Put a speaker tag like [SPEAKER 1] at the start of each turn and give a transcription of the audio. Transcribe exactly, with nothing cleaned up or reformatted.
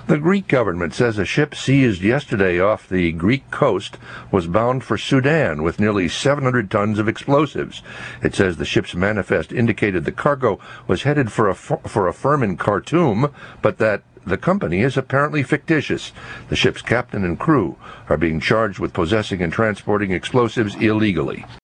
[SPEAKER 1] The Greek government says a ship seized yesterday off the Greek coast was bound for Sudan with nearly seven hundred tons of explosives. It says the ship's manifest indicated the cargo was headed for a, for a firm in Khartoum, but that the company is apparently fictitious. The ship's captain and crew are being charged with possessing and transporting explosives illegally.